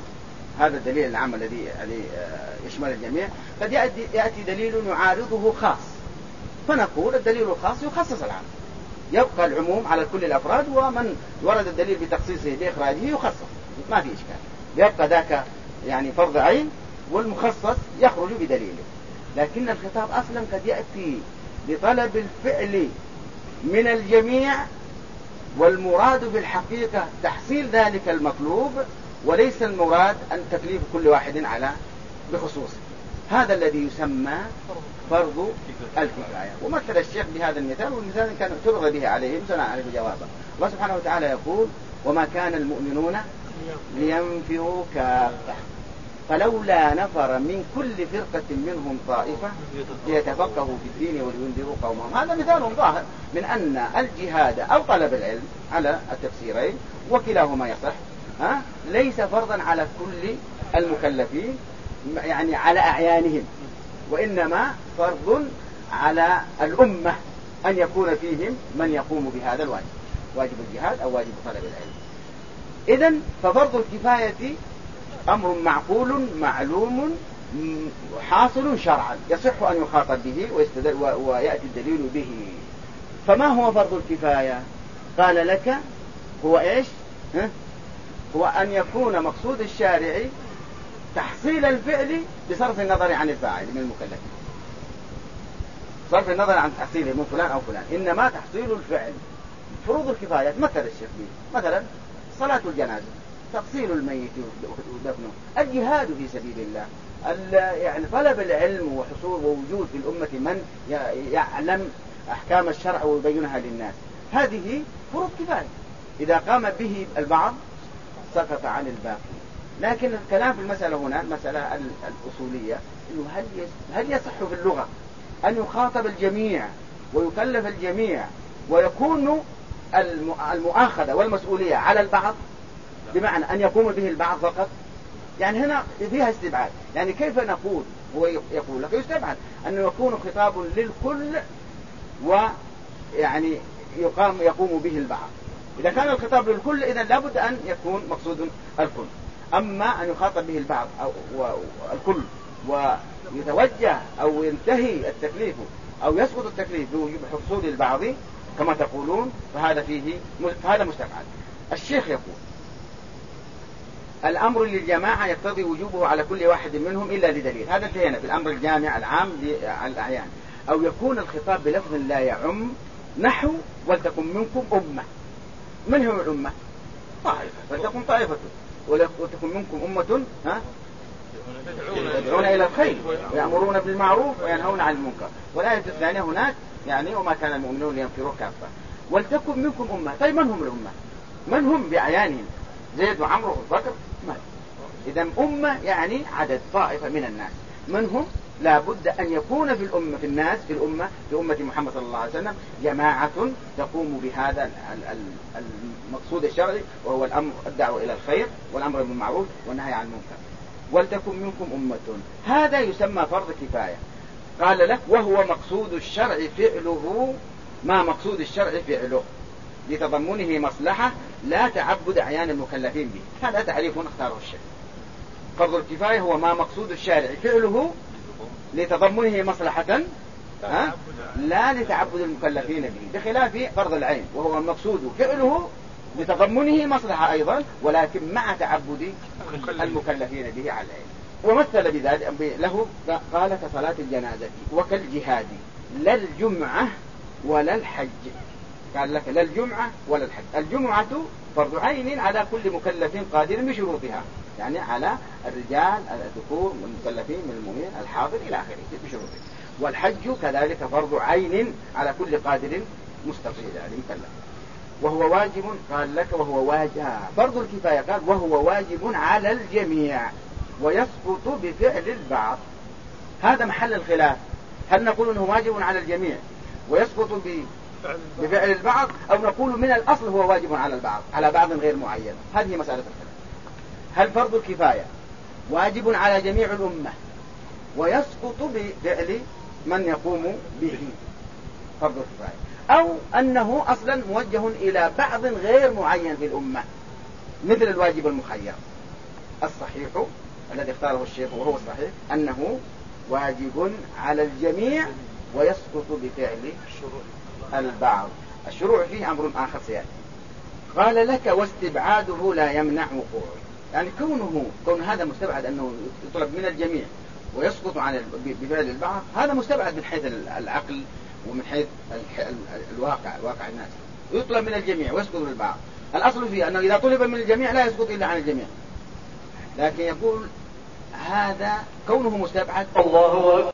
العام الذي يشمل الجميع، قد يأتي دليل يعارضه خاص، فنقول الدليل الخاص يخصص العام، يبقى العموم على كل الأفراد، ومن ورد الدليل بتخصيصه بإخراجه يخصص، ما في إشكال، يبقى ذاك يعني فرض عين والمخصص يخرج بدليله. لكن الخطاب أصلا قد يأتي بطلب الفعل من الجميع، والمراد بالحقيقة تحصيل ذلك المطلوب، وليس المراد أن تكليف كل واحد على بخصوصه. هذا الذي يسمى فرض الكفاية. ومثل الشيخ بهذا المثال، والمثال كان اعترض به عليهم سنعرف جوابه. الله سبحانه وتعالى يقول وما كان المؤمنون لينفروا كافة فلولا نفر من كل فرقة منهم طائفة ليتفقهوا في الدين ولينذروا قومهم. هذا مثال ظاهر من أن الجهاد أو طلب العلم على التفسيرين وكلاهما يصح، ليس فرضا على كل المكلفين يعني على أعيانهم، وإنما فرض على الأمة أن يكون فيهم من يقوم بهذا الواجب، واجب الجهاد أو واجب طلب العلم. إذن ففرض الكفاية أمر معقول معلوم حاصل شرعا، يصح أن يخاطب به ويأتي الدليل به. فما هو فرض الكفاية؟ قال لك هو إيش؟ هو أن يكون مقصود الشارع تحصيل الفعل بصرف النظر عن الفاعل من المكلفين، صرف النظر عن تحصيله من فلان أو فلان، إنما تحصيل الفعل. فروض الكفاية مثل الشيخ به، مثلا صلاة الجنازة، تغسيل الميت ودفنه، الجهاد في سبيل الله، يعني طلب العلم وحصول ووجود في الأمة من يعلم أحكام الشرع ويبينها للناس، هذه فروض كفاية. إذا قام به البعض سقط عن الباقي. لكن الكلام في المسألة هنا المسألة الأصولية، إنه هل يصح في اللغة أن يخاطب الجميع ويكلف الجميع ويكون المؤاخذة والمسؤولية على البعض، بمعنى أن يقوم به البعض فقط؟ يعني هنا فيها استبعاد. يعني كيف نقول؟ هو يقول لك يستبعد أنه يكون خطاب للكل ويعني يقوم به البعض. إذا كان الخطاب للكل إذن لابد أن يكون مقصود الكل. أما أن يخاطب به البعض أو الكل ويتوجه أو ينتهي التكليف أو يسقط التكليف بحصول البعض كما تقولون، فهذا مستبعد. الشيخ يقول الأمر للجماعة يقتضي وجوبه على كل واحد منهم إلا لدليل. هذا انتهينا في الأمر الجامع العام على الأعيان. أو يكون الخطاب بلفظ لا يعم، نحو ولتكن منكم أمة. من هم الأمة؟ طائفة، فلتكن طائفة ولتكن منكم أمة إلى الخير ويأمرون بالمعروف وينهون عن المنكر. والآية الثانية هناك يعني وما كان المؤمنون لينفروا كافة ولتكن منكم أمة. طيب من هم الأمة؟ من هم بأعيانهم؟ زيد وعمرو وبكر؟ إذا أمة يعني عدد طائفة من الناس. من هم؟ لا بد أن يكون في الأمة في الناس في أمة محمد صلى الله عليه وسلم جماعة تقوم بهذا المقصود الشرعي وهو الدعوة إلى الخير والأمر بالمعروف والنهي عن المنكر. ولتكن منكم أمة، هذا يسمى فرض كفاية. قال لك وهو مقصود الشرع فعله، ما مقصود الشرع فعله لتضمنه مصلحة لا تعبد أعيان المكلفين به. هذا تعريف اختاره الشيخ. فرض الكفاية هو ما مقصود الشارع فعله لتضمنه مصلحة لا لتعبد المكلفين به، بخلاف فرض العين وهو المقصود فعله لتضمنه مصلحة أيضا ولكن مع تعبد المكلفين به على العين. ومثل بذلك له قال كصلاة الجنازة وكالجهاد لا الجمعة ولا الحج. قال لك لا الجمعة ولا الحج. الجمعة فرض عين على كل مكلف قادر بشروطها، يعني على الرجال الذكور المكلفين من المؤمنين الحاضر إلى آخره بشروطه. والحج كذلك فرض عين على كل قادر مستطيع يعني مكلف وهو واجب. قال لك وهو واجب. فرض الكفاية قال وهو واجب على الجميع ويسقط بفعل البعض. هذا محل الخلاف، هل نقول انه واجب على الجميع ويسقط بفعل البعض أو نقول من الأصل هو واجب على البعض على بعض غير معين؟ هذه مسألة الخلاف. هل فرض الكفاية واجب على جميع الأمة ويسقط بفعل من يقوم به فرض الكفاية، أو أنه أصلا موجه إلى بعض غير معين في الأمة مثل الواجب المخير؟ الصحيح الذي اختاره الشيخ وهو الصحيح أنه واجب على الجميع ويسقط بفعل البعض. الشروع فيه أمر آخر سيأتي. قال لك واستبعاده لا يمنع وقوعه، يعني كون هذا مستبعد أنه يطلب من الجميع ويسقط عن بفعل البعض، هذا مستبعد من حيث العقل ومن حيث الواقع الناس. يطلب من الجميع ويسقط بالبعض. الأصل فيه أنه إذا طلب من الجميع لا يسقط إلا عن الجميع، لكن يقول هذا كونه مستبعد الله